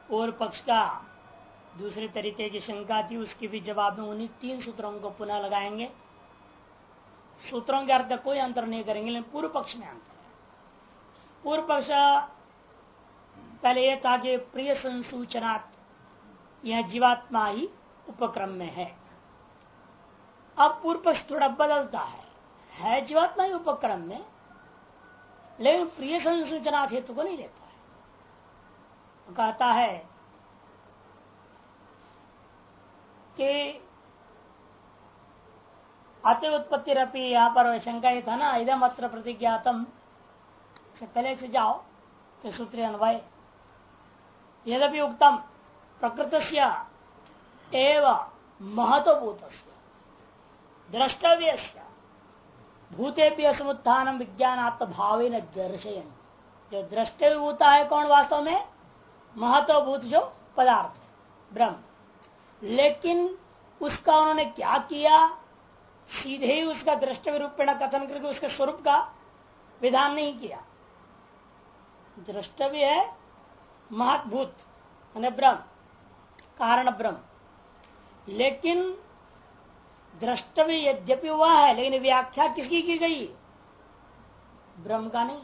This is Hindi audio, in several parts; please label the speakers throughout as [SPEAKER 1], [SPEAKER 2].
[SPEAKER 1] पूर्व पक्ष का दूसरे तरीके की शंका थी, उसके भी जवाब में उन्हीं 3 सूत्रों को पुनः लगाएंगे। सूत्रों के अर्थ कोई अंतर नहीं करेंगे, लेकिन पूर्व पक्ष में अंतर है। पूर्व पक्ष पहले यह था कि प्रिय संसूचनात् यह जीवात्मा ही उपक्रम में है। अब पूर्व पक्ष थोड़ा बदलता है जीवात्मा ही उपक्रम में, लेकिन प्रिय संसूचनात् हेतु को नहीं लेता है। तो कहता है कि अति उत्पत्ति रपी, यहां पर शंका ये था ना, इदम अत्र प्रतिज्ञातम से पहले से जाओ तो सूत्र अन्वय यद्यपि उक्तम प्रकृतस्य एव महत्वभूतस्य द्रष्टव्यस्य भूतेभ्य समुत्थानम विज्ञानात्म भावेन दर्शयन्। जो द्रष्टव्य होता है कौन? वास्तव में महत्वभूत जो पदार्थ है ब्रह्म, लेकिन उसका उन्होंने क्या किया? सीधे ही उसका द्रष्टव्य रूपेण कथन करके उसके स्वरूप का विधान नहीं किया। द्रष्टव्य है महत्भूत ब्रह्म, कारण ब्रह्म, लेकिन द्रष्टव्य यद्यपि हुआ है, लेकिन व्याख्या किसकी की गई? ब्रह्म का नहीं।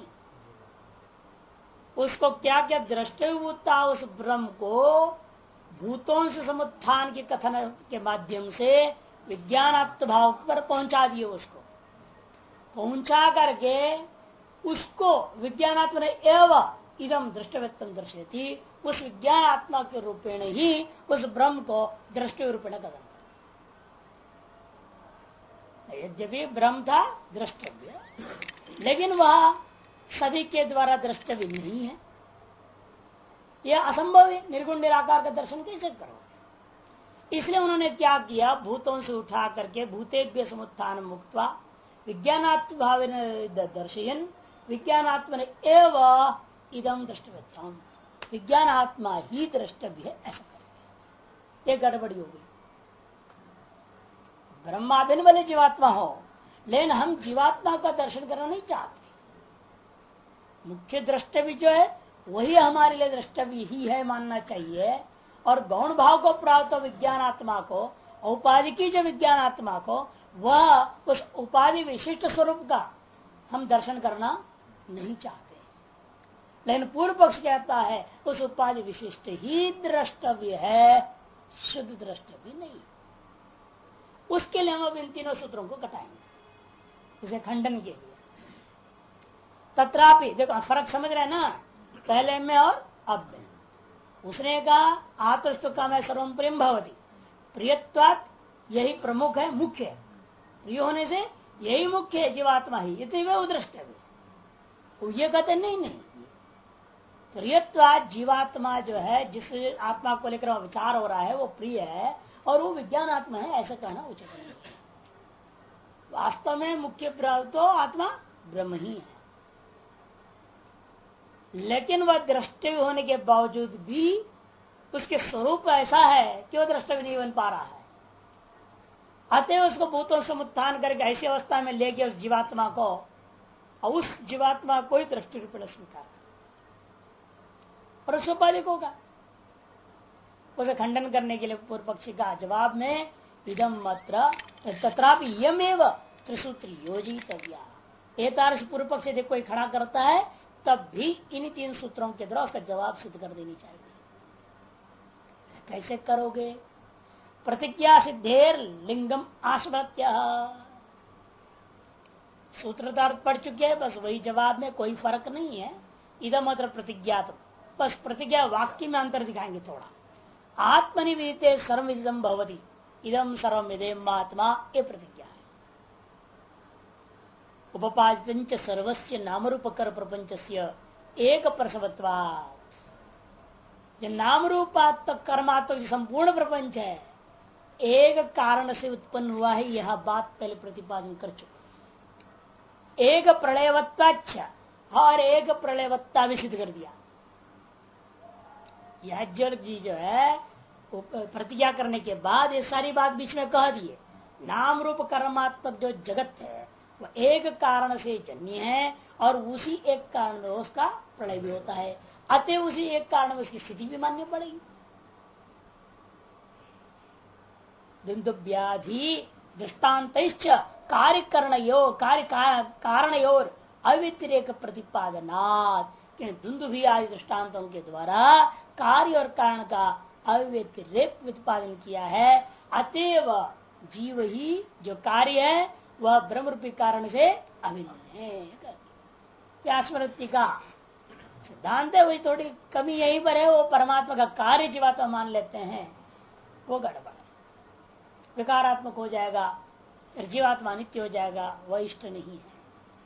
[SPEAKER 1] उसको क्या क्या द्रष्टव्य होता, उस ब्रह्म को भूतों से समुत्थान के कथन के माध्यम से विज्ञानात्म भाव पर पहुंचा दिए। उसको पहुंचा करके उसको विज्ञानात्म ने एवं इदम दृष्टव्यत्म दर्शयति, उस विज्ञान आत्मा के रूपेण ही उस ब्रह्म को दृष्टि रूपेण कथन कर। यद्यपि ब्रह्म था द्रष्टव्य, लेकिन वह सभी के द्वारा द्रष्टव्य नहीं है। यह असंभव है। निर्गुण निराकार का दर्शन कैसे करो? इसलिए उन्होंने क्या किया? भूतों से उठा करके भूतेभ्य समुत्थान मुक्त्वा विज्ञानात्म भाव दर्शयन विज्ञानात्म एव इदम द्रष्टव्यम, विज्ञान आत्मा ही द्रष्टव्य है, ऐसा करेंगे। ये गड़बड़ी हो गई। ब्रह्माभिन्न वाले जीवात्मा हो, लेकिन हम जीवात्मा का दर्शन करना नहीं चाहते। मुख्य द्रष्टव्य जो है वही हमारे लिए द्रष्टव्य ही है मानना चाहिए, और गौण भाव को प्राप्त विज्ञान आत्मा को, उपाधि की जो विज्ञान आत्मा को, वह उस उपाधि विशिष्ट स्वरूप का हम दर्शन करना नहीं चाहते। लेकिन पूर्व पक्ष कहता है उस उपाधि विशिष्ट ही द्रष्टव्य है, शुद्ध द्रष्टव्य नहीं। उसके लिए हम अब इन तीनों सूत्रों को घटाएंगे उसे खंडन के लिए। तत्रापि देखो फर्क समझ रहे हैं ना, पहले में और अब में। उसने कहा आत्मस्तु का मैं सर्वम प्रेम भवती, प्रियत्वात् यही प्रमुख है, मुख्य है। प्रिय होने से यही मुख्य है, जीवात्मा ही, ये तो उद्रष्टव्य। तो ये कहते नहीं, प्रियत्वात् जीवात्मा जो है, जिस आत्मा को लेकर विचार हो रहा है वो प्रिय है और वो विज्ञान आत्मा है, ऐसा कहना उचित नहीं। वास्तव में मुख्य तो आत्मा ब्रह्म ही है, लेकिन वह द्रष्टव्य होने के बावजूद भी उसके स्वरूप ऐसा है कि वह द्रष्टव्य नहीं बन पा रहा है। अतः उसको भूतों से उत्थान करके ऐसी अवस्था में ले गया उस जीवात्मा को, और उस जीवात्मा को ही दृष्टि रूपेण स्वीकार और उस उपाधि को होगा। उसे खंडन करने के लिए पूर्व पक्षी का जवाब में इदम मात्र तत्रापि यमेव त्रिसूत्र योजितव्या, एतादृश पूर्व पक्ष यदि कोई खड़ा करता है तब भी इन 3 सूत्रों के द्वारा उसका जवाब सिद्ध कर देनी चाहिए। कैसे करोगे? प्रतिज्ञा सिद्धेर लिंगम आश्रत्य, सूत्रधार्थ पढ़ चुके हैं, बस वही जवाब में कोई फर्क नहीं है। इदम मात्र प्रतिज्ञा, तो बस प्रतिज्ञा वाक्य में अंतर दिखाएंगे थोड़ा। आत्मनिवेदिते सर्वविदितम भवति, इदम सर्वमिदेम आत्मा, ये प्रतिज्ञा है। उपपादित सर्वस्य नाम रूपकर प्रपंचस्य एक प्रसवत्वात्, जो नाम रूपात्मक कर्मात्मक संपूर्ण प्रपंच है एक कारण से उत्पन्न हुआ है, यह बात पहले प्रतिपादन कर चुके। एक प्रलयवत्ताच्छ और एक प्रलयवत्ता भी सिद्ध कर दिया। यह जी जो है प्रतिज्ञा करने के बाद ये सारी बात बीच में कह दिए। नाम रूप कर्मात्मक जो जगत है वह एक कारण से जन्य है और उसी एक कारण में उसका प्रलय भी होता है, अतः उसी एक कारण में उसकी स्थिति भी माननी पड़ेगी। व्याधि दृष्टान्त कार्य कारणयोर अव्यतिरेक प्रतिपादनात्, धुंधुभी आदि दृष्टान्तों के द्वारा कार्य और कारण का अव्यतिरेक प्रतिपादन किया है। अतएव जीव ही जो कार्य है वह ब्रह्म रूपी कारण से अभिन्न है। स्मृति का सिद्धांत है, वही थोड़ी कमी यहीं पर है, वो परमात्मा का कार्य जीवात्मा मान लेते हैं, वो गड़बड़ है, विकारात्मक हो जाएगा, जीवात्मा नित्य हो जाएगा, वह इष्ट नहीं है।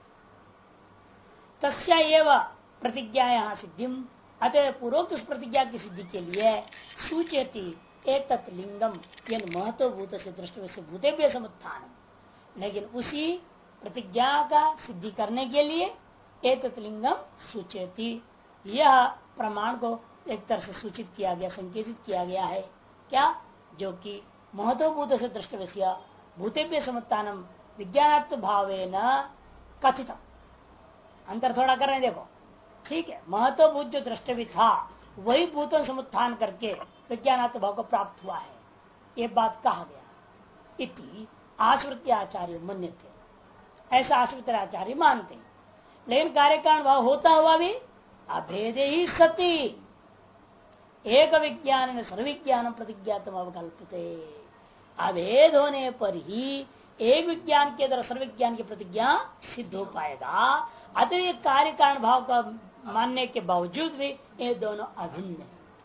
[SPEAKER 1] तस्या एव प्रतिज्ञा यहाँ सिद्धिम, अतः पूर्वोक्त उस प्रतिज्ञा की सिद्धि के लिए सूचयति एतत् लिंगम यन महत्वभूत से दृष्टि से भूतेभ्य समुत्थान, लेकिन उसी प्रतिज्ञा का सिद्धि करने के लिए एतत् लिंगम सूचयति, यह प्रमाण को एक तरह से सूचित किया गया, संकेतित किया गया है। क्या? जो कि महत्वभूत से दृष्टव्य भूतेभ्य समुत्थानम विज्ञानात्म भावेन कथितम, अंतर थोड़ा कर रहे हैं, देखो ठीक है, महत्वभूत जो द्रष्टव्य था वही भूतों समुत्थान करके विज्ञानात्म भाव को प्राप्त हुआ है, ये बात कहा गया। इति आश्रित आचार्य मन्य थे, ऐसा आश्रित आचार्य मानते हैं। लेकिन कार्य कारण भाव होता हुआ भी अभेदे ही सती एक विज्ञान सर्वविज्ञान प्रतिज्ञातम अवकल्पते, अभेद होने पर ही एक विज्ञान के द्वारा सर्वविज्ञान की प्रतिज्ञा सिद्ध हो पाएगा। अतः ये कार्य कारण भाव का मानने के बावजूद भी ये दोनों अभिन्न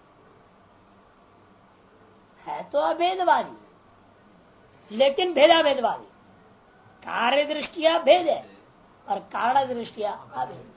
[SPEAKER 1] है तो अभेदवादी, लेकिन भेदाभेदवादी। कार्य दृष्टिया भेद है और कारण दृष्टिया अभेद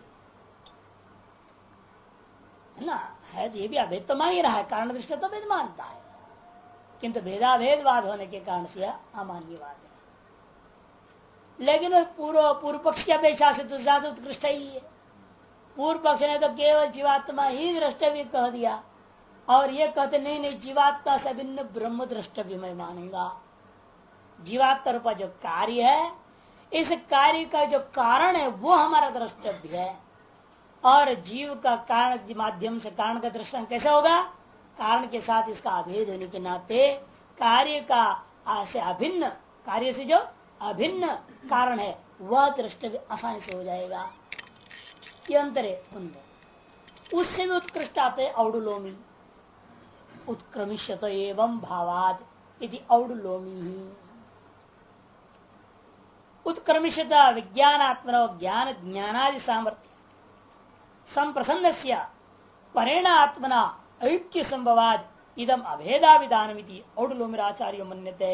[SPEAKER 1] है ना, है ये भी अभेद तो मान ही रहा है, कारण दृष्टि तो भेद मानता है, किंतु भेदाभेदवाद होने के कारण से अमान्यवाद है। लेकिन पूर्व पक्ष की अपेक्षा से तो ज्यादा उत्कृष्ट ही है। पूर्व पक्ष ने तो केवल जीवात्मा ही द्रष्टव्य कह दिया और ये कहते नहीं जीवात्मा से भिन्न ब्रह्म द्रष्टव्य मैं मानूंगा। जीवात्मा रूपा जो कार्य है, इस कार्य का जो कारण है वो हमारा द्रष्टव्य है, और जीव का कारण के माध्यम से कारण का दृष्टान कैसे होगा? कारण के साथ इसका अभेद होने के नाते कार्य का से अभिन्न, कार्य से जो अभिन्न कारण है वह द्रष्टव्य आसानी से हो जाएगा। ये अंतर है। उससे भी उत्कृष्ट आते औडुलोमी, उत्क्रमिष्यत एवं भावाद यदि औडुलोमी ही उत्क्रमिष्यता विज्ञानात्मनो ज्ञान ज्ञानादि सामर्थ्य संप्रसन्न परेण आत्मना ऐक्य संभवाद इदम अभेदाविधान औडुलोमिराचार्य मन्यते।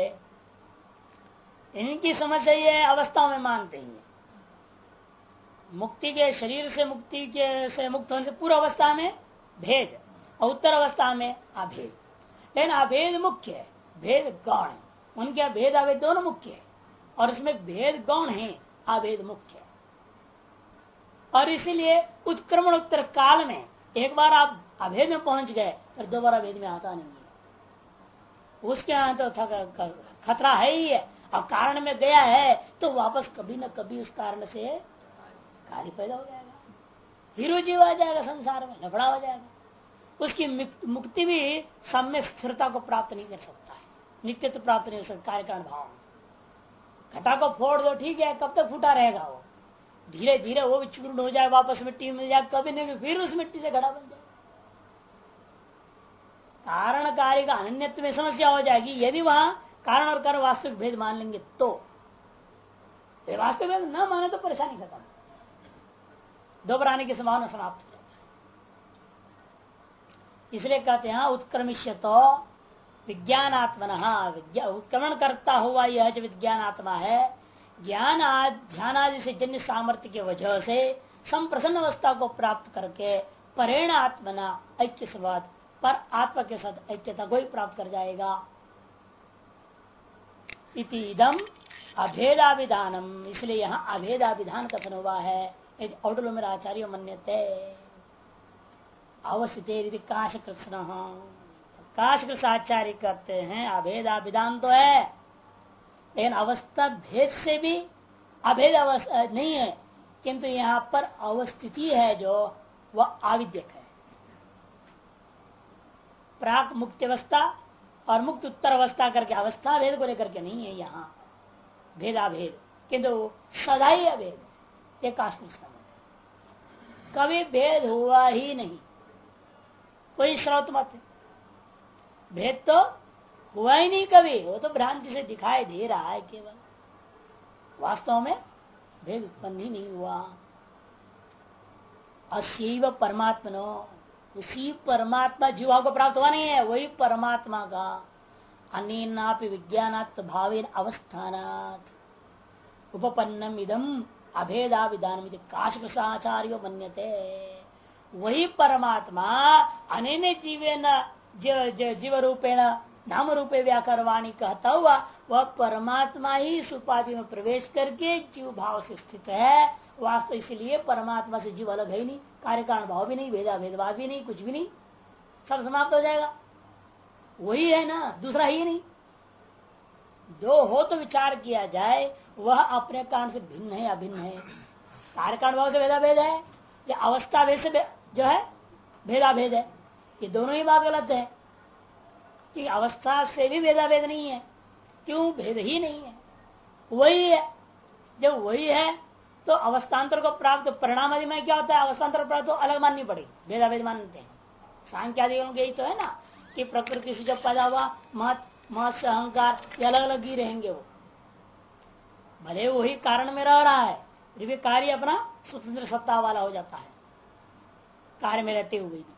[SPEAKER 1] इनकी समझ ये अवस्थाओं में मानते हैं, मुक्ति के शरीर से मुक्ति के से मुक्त होने से पूर्व अवस्था में भेद और उत्तर अवस्था में अभेद। लेकिन अभेद मुख्य है, भेद गौण है। उनके भेद अभेद दोनों मुख्य है और इसमें भेद गौण है, अभेद मुख्य है। और इसीलिए उत्क्रमण उत्तर काल में एक बार आप अभेद में पहुंच गए फिर दोबारा भेद में आता नहीं है। उसके यहाँ तो खतरा है ही है, और कारण में गया है तो वापस कभी न कभी उस कारण से कार्य पैदा हो जाएगा, हीरो जीव आ जाएगा, संसार में लफड़ा हो जाएगा। उसकी मुक्ति भी सम्य स्थिरता को प्राप्त नहीं कर सकता है, नित्यत्व प्राप्त नहीं हो सकता। कार्य कारण भाव घटा को फोड़ दो ठीक है, कब तक फूटा रहेगा वो, धीरे धीरे वो भी चूर्ण हो जाए, वापस मिट्टी मिल जाए, कभी नहीं फिर उस मिट्टी से घड़ा बन जाए। कारण कार्य का अनन्यत्व में समस्या हो जाएगी यदि वहां कारण और कारण वास्तविक भेद मान लेंगे तो। वास्तविक भेद न माने तो परेशानी खत्म, दोहराने की संभावना समाप्त हो जाती है। इसलिए कहते हैं उत्क्रमिष्य तो विज्ञानात्मना, उत्क्रमण करता हुआ यह जो विज्ञानात्मा है, ज्ञान ध्यान आदि से जन्य सामर्थ्य की वजह से संप्रसन्न अवस्था को प्राप्त करके परेण आत्मना ऐक्य संवाद पर आत्मा के साथ ऐक्यता को ही प्राप्त कर जाएगा। इतिदम अभेदाविधानम, इसलिए यहाँ अभेदाविधान कथन हुआ है। औडुलोमिराचार्य मन्यते अवस्थित काश कृष्ण, काश कृष्ण आचार्य कहते हैं अभेदाविधान तो है, लेकिन अवस्था भेद से भी अभेद अवस्था नहीं है, किंतु यहाँ पर अवस्थिति है जो वह आविद्यक है। प्राक मुक्ति अवस्था और मुक्त उत्तर अवस्था करके अवस्था भेद को लेकर के नहीं है यहाँ भेदाभेद, किंतु सदा ही अभेद एक आश्रित समय कभी भेद हुआ ही नहीं। कोई स्रोत मत भेद तो हुआ ही नहीं कभी, वो तो भ्रांति से दिखाई दे रहा है केवल, वास्तव में भेद उत्पन्न ही नहीं हुआ। असीव परमात्मनो, उसी परमात्मा जीवा को प्राप्त हुआ नहीं है, वही परमात्मा का अनेनापि विज्ञानात् भावेन अवस्थानात् उपपन्नम इदम अभेदा विधान काशिक साचार्यो मन्यते। वही परमात्मा अनेन जीवेन जीव रूपेण नाम रूपे व्याकरवाणी कहता हुआ वह परमात्मा ही इस उपाधि में प्रवेश करके जीव भाव से स्थित है। वास्तव इसलिए परमात्मा से जीव अलग है ही नहीं, कार्य कारण भाव भी नहीं, भेदा भेदभाव भी नहीं, कुछ भी नहीं, सब समाप्त हो जाएगा। वही है ना, दूसरा ही नहीं। जो हो तो विचार किया जाए वह अपने कारण से भिन्न है, अभिन्न है। कार्य कारण भाव से भेदा भेद है या अवस्था भेद से जो है भेदा भेद है, ये दोनों ही बात गलत है कि अवस्था से भी भेदा भेद नहीं है। क्यों? भेद ही नहीं है, वही है। जब वही है तो अवस्थान्तर को प्राप्त परिणाम आदि में क्या होता है? अवस्थान्तर प्राप्त तो अलग माननी पड़ेगी, भेदा भेद मानते हैं। सांख्य आदि यही तो है ना कि प्रकृति से जब पैदा हुआ महत महत से अहंकार ये अलग अलग ही रहेंगे। वो भले वही कारण में रह रहा है फिर भी कार्य अपना स्वतंत्र सत्ता वाला हो जाता है कार्य में रहते हुए भी।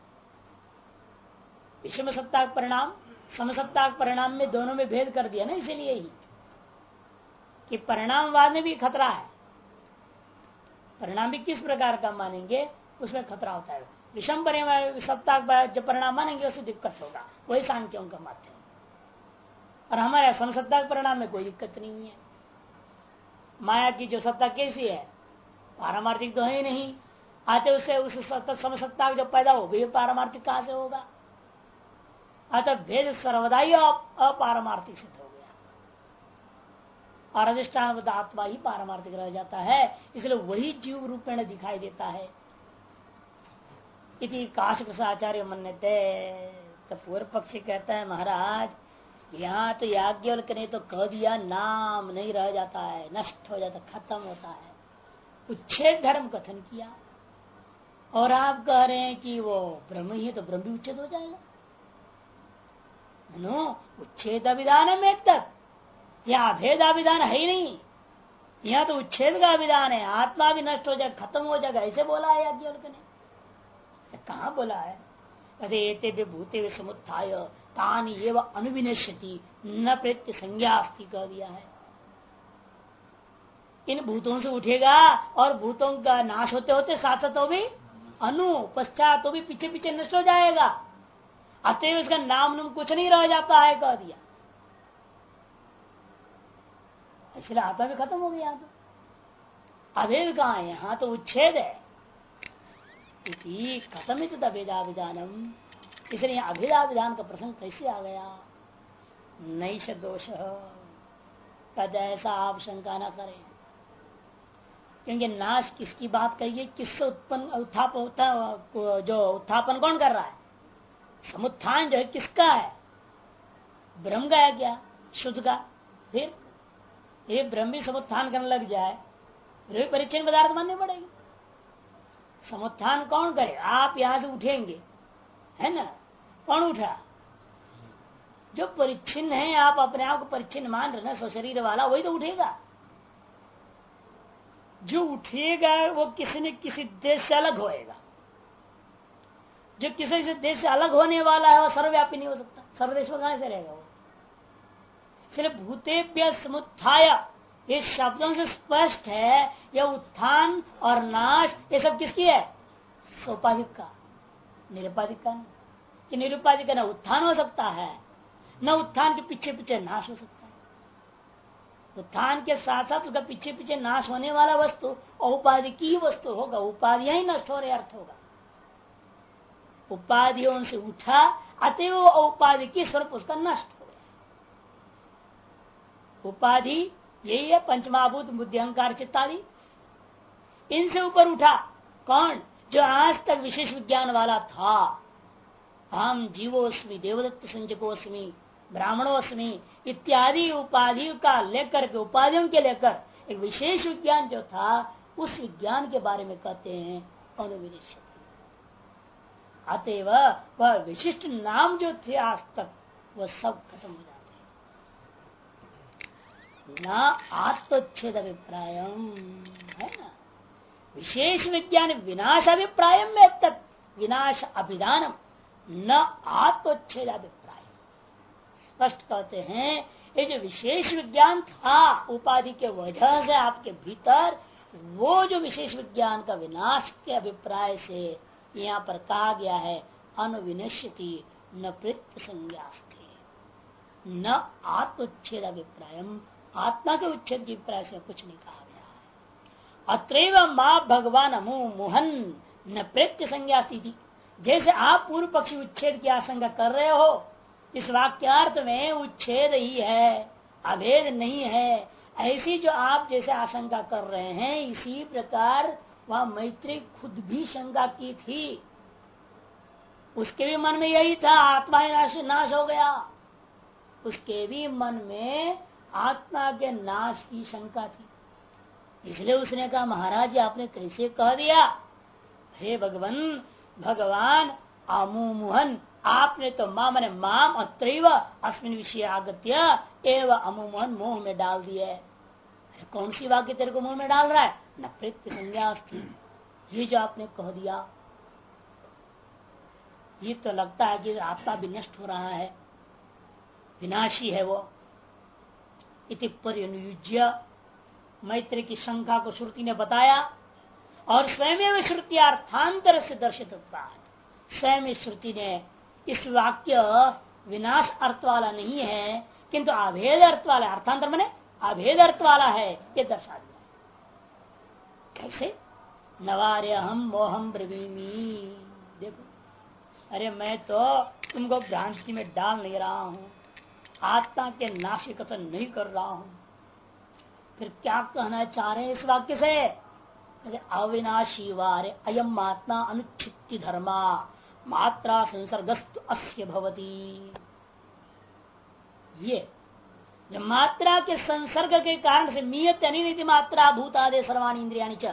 [SPEAKER 1] विषम सत्ता परिणाम समसत्ता परिणाम में दोनों में भेद कर दिया ना, इसीलिए ही कि परिणामवाद में भी खतरा है। परिणाम भी किस प्रकार का मानेंगे उसमें खतरा होता है। विषम सत्ता जब परिणाम मानेंगे उससे दिक्कत होगा, वही सांख्यों का मत है। और हमारे समसत्ता परिणाम में कोई दिक्कत नहीं है। माया की जो सत्ता कैसी है? पारमार्थिक तो है ही नहीं, आते उससे उस समसत्ता जो पैदा हो गई पारमार्थिक कहां से होगा? अतः भेद सर्वदा ही अपारमार्थिक सिद्ध हो गया और अधिष्ठान आत्मा ही पारमार्थिक रह जाता है। इसलिए वही जीव रूपेण दिखाई देता है। इति काशिक आचार्य मन्यते। तो पूर्व पक्षी कहता है महाराज यहाँ तो याज्ञवल्क्य ने तो कह दिया, नाम नहीं रह जाता है, नष्ट हो जाता, खत्म होता है, उच्छेद धर्म कथन किया। और आप कह रहे हैं कि वो ब्रह्म ही है तो ब्रह्म भी उच्छेद हो जाएगा। नो उच्छेद विधान में तक यह अभेदा विधान है ही नहीं, यह तो उच्छेद का विधान है। आत्मा भी नष्ट हो जाएगा, खत्म हो जाएगा, ऐसे बोला है याज्ञवल्क्य ने। कहाँ बोला है? अरे भूते समुत्थाय तानि एव अनुविनश्यति न प्रत्य संज्ञा अस्ति कह दिया है। इन भूतों से उठेगा और भूतों का नाश होते होते साथ साथ तो भी अनु पश्चात तो भी पीछे पीछे नष्ट हो जाएगा। अतएव उसका नाम नुम कुछ नहीं रह जाता है कह दिया। इसलिए आत्मा भी खत्म हो गया। तो अभेद कहाँ है? यहाँ तो उच्छेद है। खत्म ही तो अभेदा विधानम। इसलिए अभेदा विधान का प्रसंग कैसे आ गया? नैष दोष कद ऐसा आप शंका न करें, क्योंकि नाश किसकी बात करिए, किससे उत्पन्न जो उत्थापन कौन कर रहा है? समुत्थान जो है किसका है? ब्रह्म का है क्या? शुद्ध का। फिर ये ब्रह्म भी समुत्थान करने लग जाए फिर भी परिचय पदार्थ मानने पड़ेगी। समुत्थान कौन करे? आप यहां से उठेंगे है ना, कौन उठा? जो परिच्छिन्न है, आप अपने आप को परिच्छिन्न मान रहे ना, स्वशरीर वाला, वही तो उठेगा। जो उठेगा वो किसी न किसी देश से अलग होएगा। जो किसी से देश से अलग होने वाला है वो सर्वव्यापी नहीं हो सकता। सर्वदेश में कहां से रहेगा वो? सिर्फ भूतेभ्य समुत्थाय ये शब्दों से स्पष्ट है, यह उत्थान और नाश ये सब किसकी है? सोपाधिक का, निरुपाधिक का नहीं। कि निरुपाधिक का न उत्थान हो सकता है न उत्थान के पीछे पीछे नाश हो सकता है। उत्थान के साथ साथ उसका पीछे पीछे नाश होने वाला वस्तु औपाधिक ही वस्तु होगा। उपाधियां ही नष्ट हो रहे अर्थ होगा। उपाधियों से उठा अतएव औपाधिक स्वरूप उसका नष्ट हो गया। उपाधि यही है पंचमहाभूत बुद्धि अहंकार चित्तादि। इनसे ऊपर उठा कौन? जो आज तक विशेष विज्ञान वाला था। हम जीवोस्मि, देवदत्त संजकोस्मि, ब्राह्मणोस्मि इत्यादि उपाधि का लेकर के, उपाधियों के लेकर एक विशेष विज्ञान जो था, उस विज्ञान के बारे में कहते हैं अनुविनिश्चित। अतएव वह विशिष्ट नाम जो थे आज तक, वह सब खत्म हो जाते हैं। न आत्मच्छेद अभिप्राय है ना, विशेष विज्ञान विनाश अभिप्राय में तक विनाश अभिधानम न आत्मच्छेद अभिप्राय। स्पष्ट कहते हैं ये जो विशेष विज्ञान था उपाधि के वजह से आपके भीतर, वो जो विशेष विज्ञान का विनाश के अभिप्राय से यहाँ पर कहा गया है अनुविनश्यति न प्रत्य संज्ञास्ते न आत्मोच्छेद अभिप्राय। आत्मा के उच्छेद के अभिप्राय से कुछ नहीं कहा गया है। अत्रैव मां भगवान मुहन न प्रत्य संज्ञा स्थिति। जैसे आप पूर्व पक्षी उच्छेद की आशंका कर रहे हो, इस वाक्यार्थ में उच्छेद ही है, अभेद नहीं है, ऐसी जो आप जैसे आशंका कर रहे हैं, इसी प्रकार वह मैत्री खुद भी शंका की थी। उसके भी मन में यही था, आत्मा ही नाश हो गया। उसके भी मन में आत्मा के नाश की शंका थी। इसलिए उसने कहा महाराज जी आपने कैसे कह दिया? हे भगवान अमुमुहन, आपने तो मां मने माम अत्रैव अस्मिन विषय आगत्य एवं अमुमुहन मोह में डाल दिया। कौन सी वाक्य तेरे को मुंह में डाल रहा है? न प्रत्य संज्ञा थी। ये जो आपने कह दिया, ये तो लगता है कि आत्मा भी नष्ट हो रहा है, विनाशी है वो। इति पर्युज्य मैत्री की शंका को श्रुति ने बताया और स्वयं श्रुति अर्थांतर से दर्शित होता है। स्वयं श्रुति ने इस वाक्य विनाश अर्थ वाला नहीं है किंतु अभेद अर्थ वाला, अर्थांतर माने अभेद अर्थ वाला है, ये दर्शा दिया। कैसे? नवार्य हम मोहम ब्रवीमी। देखो, अरे मैं तो तुमको भ्रांति में डाल नहीं रहा हूं, आत्मा के नाश की कथन नहीं कर रहा हूं। फिर क्या कहना चाह रहे हैं इस वाक्य से? अविनाशी वारे अयम आत्मा अनुच्छित्ति धर्मा मात्रा संसर्गस्तु अस्य भवति। ये जब मात्रा के संसर्ग के कारण से नियत अनियत मात्रा भूतादे सर्वाणी इंद्रियाणि च,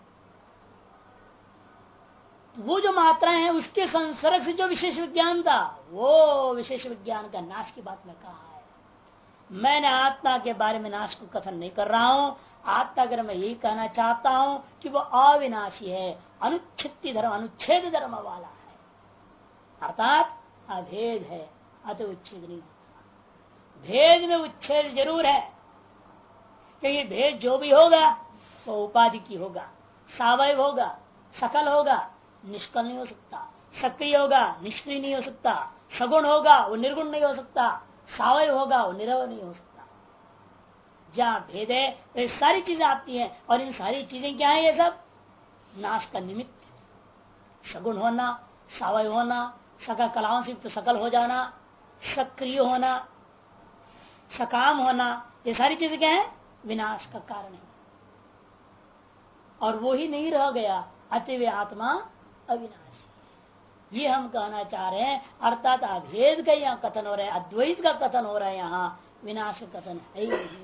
[SPEAKER 1] वो जो मात्रा है उसके संसर्ग से जो विशेष विज्ञान था, वो विशेष विज्ञान का नाश की बात में कहा है। मैंने आत्मा के बारे में नाश को कथन नहीं कर रहा हूं। आत्मा अगर मैं यही कहना चाहता हूं कि वो अविनाशी है, अनुच्छित्ति धर्म, अनुच्छेद धर्म वाला है, अर्थात अभेद है, अतः उच्छेद नहीं होता। भेद में उच्छेद जरूर है, क्योंकि भेद जो भी होगा वो उपाधि की होगा, सावयव होगा, सकल होगा, निष्कल नहीं हो सकता, सक्रिय होगा, निष्क्रिय नहीं हो सकता, सगुण होगा वो निर्गुण नहीं हो सकता, सावयव होगा वो निरवय नहीं हो सकता। जहाँ भेद है तो ये सारी चीजें आती हैं, और इन सारी चीजें क्या है? ये सब नाश का निमित्त। सगुण होना, सावयव होना, सकल कलाओं से युक्त सकल हो जाना, सक्रिय होना, सकाम होना, ये सारी चीजें क्या है? विनाश का कारण है। और वो ही नहीं रह गया, अतः आत्मा अविनाशी। ये हम कहना चाह रहे हैं, अर्थात अभेद का यहाँ कथन हो रहा है, अद्वैत का कथन हो रहा है, यहाँ विनाश कथन है ही नहीं।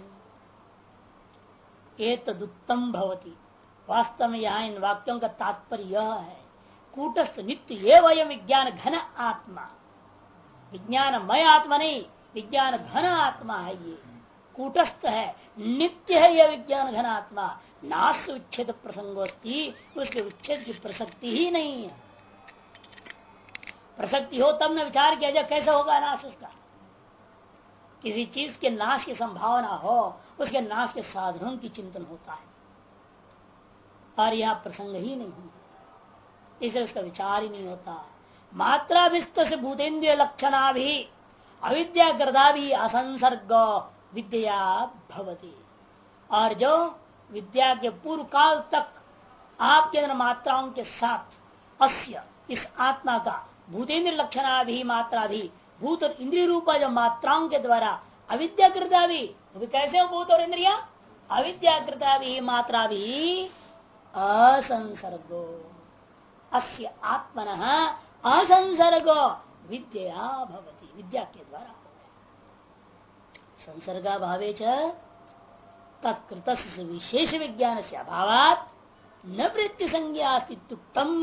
[SPEAKER 1] एतदुत्तम भवति। वास्तव में यहाँ इन वाक्यों का तात्पर्य यह है, कूटस्थ नित्य ये वयम विज्ञान घन आत्मा, विज्ञानमय आत्मा नहीं, विज्ञान घन आत्मा है। ये कूटस्थ है, नित्य है यह विज्ञान घन आत्मा। नाश उच्छेद प्रसंगोस्ती, उसके उच्छेद की प्रसक्ति ही नहीं है। प्रसक्ति हो तब न विचार किया जाए कैसे होगा नाश उसका। किसी चीज के नाश की संभावना हो, उसके नाश के साधनों की चिंतन होता है, और यह प्रसंग ही नहीं है, इसलिए उसका विचार ही नहीं होता। मात्रा विस्त से भूतेन्द्रिय लक्षणा भी अविद्या गर्दा भी असंसर्ग विद्या भवती। और जो विद्या के पूर्व काल तक आपके अंदर मात्राओं के साथ अस्य इस आत्मा का भूतेन्द्रिय लक्षणा भी मात्रा भी भूत और इंद्रिय रूपा जो मात्राओं के द्वारा अविद्या गर्दा भी कैसे हो भूत और इंद्रिया अविद्याकृता भी मात्रा भी असंसर्गो अस्य आत्मनः असंसर्गो विद्या भवति, विद्या के द्वारा हो गया। संसर्गा भावे च तत्कृत विशेष विज्ञान से अभावात न वृत्ति संज्ञा अस्तित्वम।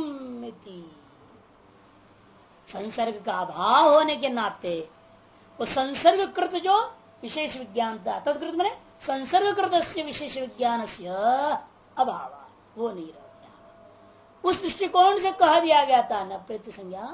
[SPEAKER 1] संसर्ग का अभाव होने के नाते वो संसर्ग कृत जो विशेष विज्ञान था, तत्कृत मैंने संसर्ग कृत से विशेष विज्ञान से अभाव, वो नहीं रह गया। उस दृष्टिकोण से कह दिया गया था न वृत्ति संज्ञा।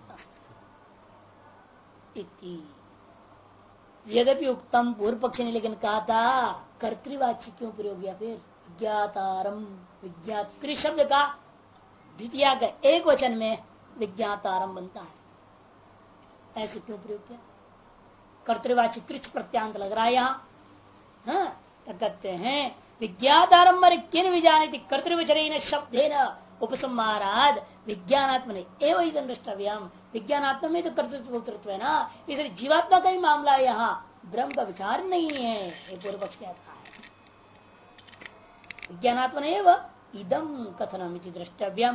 [SPEAKER 1] यद्यपि उत्तम पूर्व पक्षी ने लेकिन कहा था कर्तृवाची क्यों प्रयोग किया, फिर विज्ञातारम विज्ञात्री शब्द का द्वितीय का एक वचन में विज्ञातारम बनता है, ऐसे क्यों प्रयोग किया? कर्तृवाची त्रिच प्रत्यांत लग रहा है यहाँ। हाँ, तो कहते हैं विज्ञातारम किन विजानी कर्तृवचन शब्देन उपसंहाराद विज्ञानात्म ने एवं दृष्टव्यम। विज्ञानात्मा में तो कर्तृत्व है ना, इसलिए जीवात्मा का ही मामला है, यहाँ ब्रह्म का विचार नहीं है। ये पूर्व पक्ष कहता है विज्ञानात्मा एवं इदम कथनम इति द्रष्टव्यम।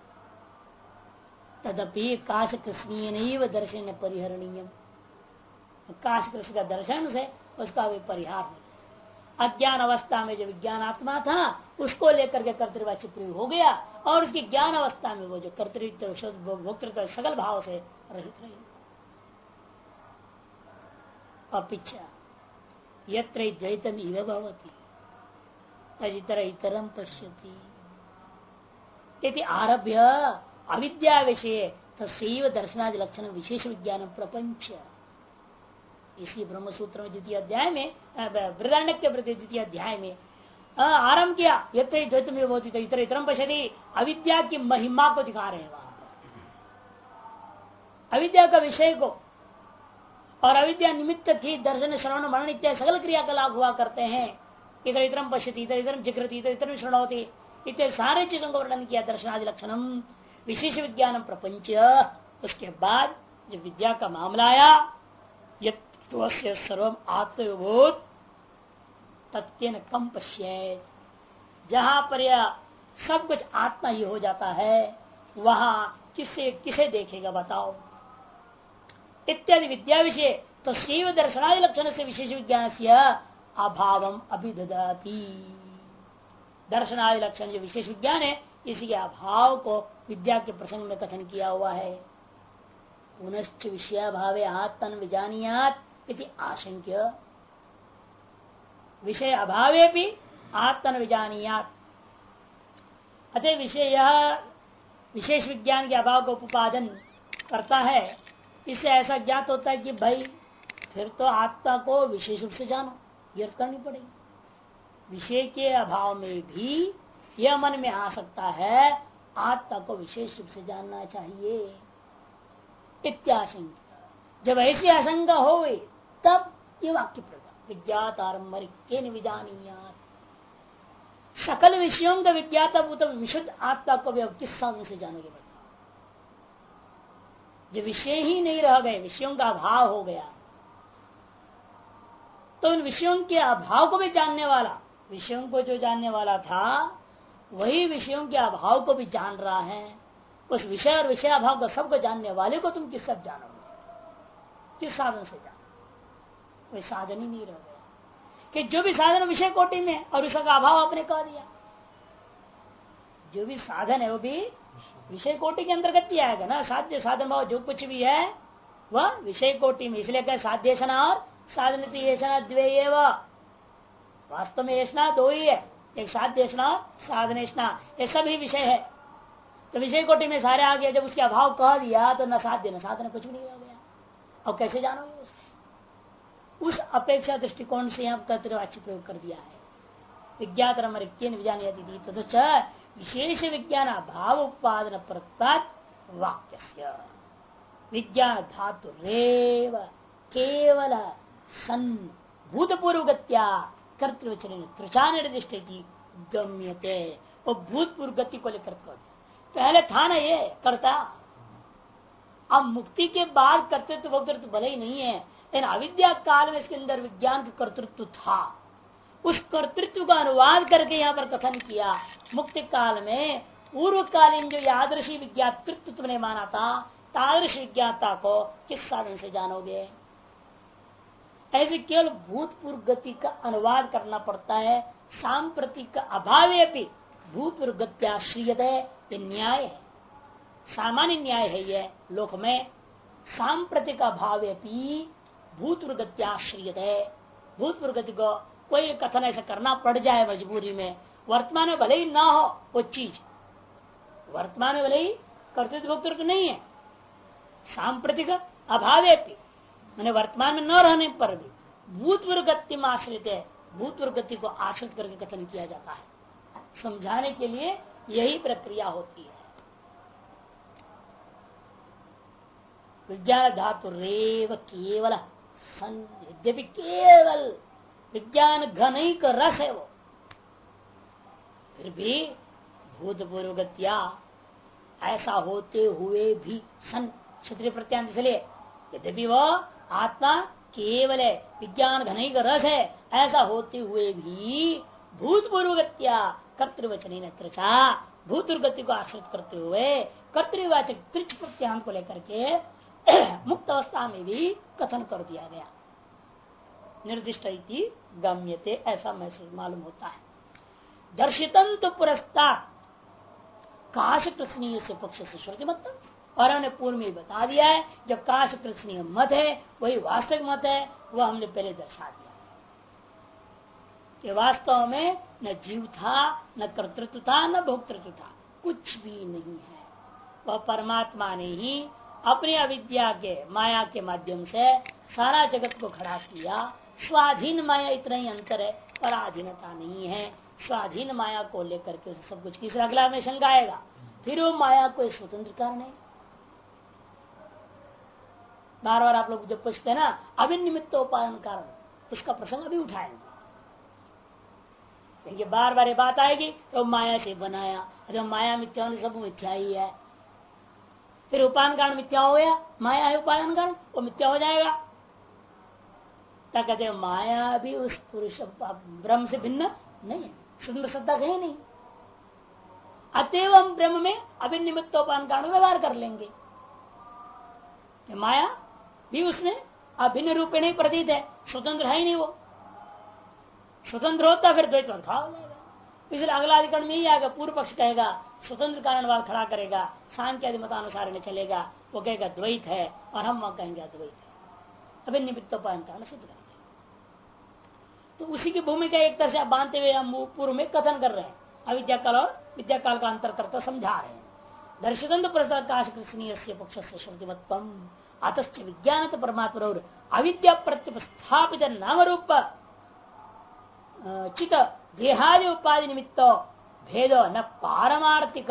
[SPEAKER 1] तदपि काश कृष्णीय दर्शन परिहरणीय, काश कृष्ण का दर्शन से उसका भी परिहार हो जाए। अज्ञान अवस्था में जो विज्ञानात्मा था उसको लेकर के कर्तृवाची प्रयोग हो गया, और उसकी ज्ञान अवस्था में वो जो कर्तृत्व भोक्तृत्व सकल भाव से रहित रही। अपिच्छा यत्र द्वैतम इव भवति तदितर इतरम पश्यति इति आरभ्य अविद्या विषय तस्यैव दर्शनादि लक्षण विशेष विज्ञान प्रपंच। इसी ब्रह्म सूत्र में द्वितीय अध्याय में, बृहदारण्यक के द्वितीय अध्याय में आरंभ किया यत्र द्वैतम इव भवति इतर इतरम पश्यति। अविद्या की महिमा को दिखा रहे हैं वहां, अविद्या का विषय को, और अविद्या निमित्त थी दर्शन श्रवण मनन इत्यादि सकल क्रियाकलाप हुआ करते हैं। इधर इतरम पश्यति, इधर इधर जिग्रति, इधर इधर श्रवण होती, इतने सारे चीजों को वर्णन किया दर्शनादि लक्षणम विशेष विज्ञान प्रपंच। उसके बाद जब विद्या का मामला आया सर्वम आत्मबोध तत्केन कम पश्य, जहां पर यह सब कुछ आत्मा ही हो जाता है वहां किसे देखेगा बताओ इत्यादि विद्या विषय। तो शिव दर्शनादि लक्षण से विशेष विज्ञान से अभावम अभिददाति। दर्शनादि लक्षण जो विशेष विज्ञान है इसी के अभाव को विद्या के प्रसंग में कथन किया हुआ है। पुनश्च विषय भावे आत्मन विजानियात इति आशंक्य, विषय अभावे भी आत्मन विजानियात, अतः विषय यह विशेष विज्ञान के अभाव को उपादन करता है। इससे ऐसा ज्ञात होता है कि भाई फिर तो आत्मा को विशेष रूप से जानो, यह करनी पड़ेगी। विषय के अभाव में भी यह मन में आ सकता है आत्मा को विशेष रूप से जानना चाहिए इत्याशंका। जब ऐसी आशंका हो गई तब ये वाक्य प्रयोग विज्ञातारम केन विजानीयात, सकल विषयों का विज्ञाता भूत विशुद्ध आत्मा को भी अब किस साधन से जानोगे बताओ। जो विषय ही नहीं रह गए, विषयों का अभाव हो गया, तो उन विषयों के अभाव को भी जानने वाला, विषयों को जो जानने वाला था वही विषयों के अभाव को भी जान रहा है। उस विषय और विषय अभाव का सबको जानने वाले को तुम किस सब जानोगे, किस साधन से जानो? कोई साधन ही नहीं रह गया कि जो भी साधन विषय कोटि में और उसका अभाव आपने कह दिया। जो भी साधन है वो भी विषय कोटि के अंतर्गत ही आएगा ना। साध्य साधन भाव जो कुछ भी है वह विषय कोटि में, इसलिए क्या साध्यशना और साधन द्वे, वास्तव में ऐसा दो ही है, एक साध्यशना साधनेशना, ये सभी विषय है। तो विषय कोटि में सारे आ गए, जब उसके अभाव कह दिया तो न साध्य न साधन कुछ भी नहीं रह गया। और कैसे जानोगे उस अपेक्षा दृष्टिकोण से यहाँ कर्तृवाची प्रयोग कर दिया है। विज्ञात विजानी तथा विशेष विज्ञान अभाव उत्पादन प्रत्यात वाक्य विज्ञान धातु रेव केवल सन भूतपूर्व गत्या कर्तृवचन त्रिचा निर्दिष्ट गम्यते। वो भूतपूर्व गति को लेकर पहले था ना ये कर्ता, अब मुक्ति के बाद कर्तृत्व भोक्तृत्व भले ही नहीं है, लेकिन अविद्या काल में इसके अंदर विज्ञान का कर्तृत्व था। उस कर्तृत्व का अनुवाद करके यहाँ पर कथन किया। मुक्ति काल में पूर्वकालीन जो यादृशी विज्ञात कृत्व तुमने माना था, तादृश विज्ञाता को किस साधन से जानोगे? ऐसे केवल भूतपूर्व गति का अनुवाद करना पड़ता है। सांप्रतिक का अभाव भी भूतपूर्व गत्याश्रियत है, ये न्याय है, सामान्य न्याय है। ये लोक में सांप्रतिक अभाव भी भूतपूर्व गत्याश्रियत है। भूतपूर्व गति को कोई कथन ऐसा करना पड़ जाए मजबूरी में, वर्तमान में भले ही ना हो वो चीज, वर्तमान में भले ही कर्तृत्व भोक्तृत्व नहीं है, सांप्रतिक अभाव भी मैंने वर्तमान में न रहने पर भी भूतपूर्व गति में आश्रित है, भूतपूर्व गति को आश्रित करके कथन किया जाता है। समझाने के लिए यही प्रक्रिया होती है। विज्ञान धातु रेव केवल यद्यपि केवल विज्ञान घनिक रस है वो, फिर भी भूतपूर्व गत्या ऐसा होते हुए भी सन क्षत्रिय प्रत्यांत, इसलिए यद्यपि वो आत्मा केवल है, विज्ञान घनिक रस है, ऐसा होते हुए भी भूतपूर्व गत्या कर्तृवचन भूतपूर्व गति को आश्रित करते हुए कर्तृवाचक त्रिच प्रत्यांत को लेकर के मुक्त अवस्था में भी कथन कर दिया गया। निर्दिष्ट गम्यते, ऐसा महसूस मालूम होता है। दर्शितंतु पुरस्तात् काश कृष्णीय से पक्ष से श्रुति मत, और हमने पूर्व में बता दिया है जो काश कृष्णीय मत है वही वास्तविक मत है, वह हमने पहले दर्शा दिया कि वास्तव में न जीव था, न कर्तृत्व था, न भोक्तृत्व था, कुछ भी नहीं है। वह परमात्मा ने ही अपनी अविद्या के माया के माध्यम से सारा जगत को खड़ा किया। स्वाधीन माया इतना ही अंतर है, पराधीनता नहीं है। स्वाधीन माया को लेकर के सब कुछ किस अगला में शंका आएगा, फिर वो माया कोई स्वतंत्र कारण है। बार बार आप लोग जब पूछते हैं ना अभिनिमित्तोपायन कारण, उसका प्रसंग अभी उठाएंगे, क्योंकि बार बार ये बात आएगी तो माया से बनाया, अरे माया मिथ्या, सब मिथ्या ही है। फिर उपायन कारण मिथ्या हो गया, माया है उपायन कारण, वो मिथ्या हो जाएगा। क्या कहते हैं, माया भी उस पुरुष ब्रह्म से भिन्न नहीं है, शुद्ध सत्ता कहीं नहीं। अतएव हम ब्रह्म में अभिनिमित्तोपायन कारण व्यवहार कर लेंगे। माया भी उसमें अभिन्न रूप नहीं प्रतीत है, स्वतंत्र है ही नहीं। वो स्वतंत्र होता फिर द्वैत खड़ा हो जाएगा। इसलिए अगला अधिकरण में ही आएगा, पूर्व पक्ष कहेगा स्वतंत्र कारणवाद खड़ा करेगा, सांख्य आदि मतानुसार में चलेगा, वो कहेगा द्वैत है, और हम कहेंगे अद्वैत है, अभिनिमित्तोपायन कारण सिद्ध करेंगे। तो उसी की भूमिका एक तरह से आप बांधते हुए हम पूर्व में कथन कर रहे हैं, अविद्या काल और विद्या काल का अंतर करता समझा रहे हैं। दर्शितंत प्रकाश कृष्णीय पक्ष से श्रुतिमत्तम अतश्च विज्ञान परमात्मा और अविद्या प्रत्युपस्थापित नाम रूप चित देहादि उपाधि निमित्त भेदो न पारमार्थिक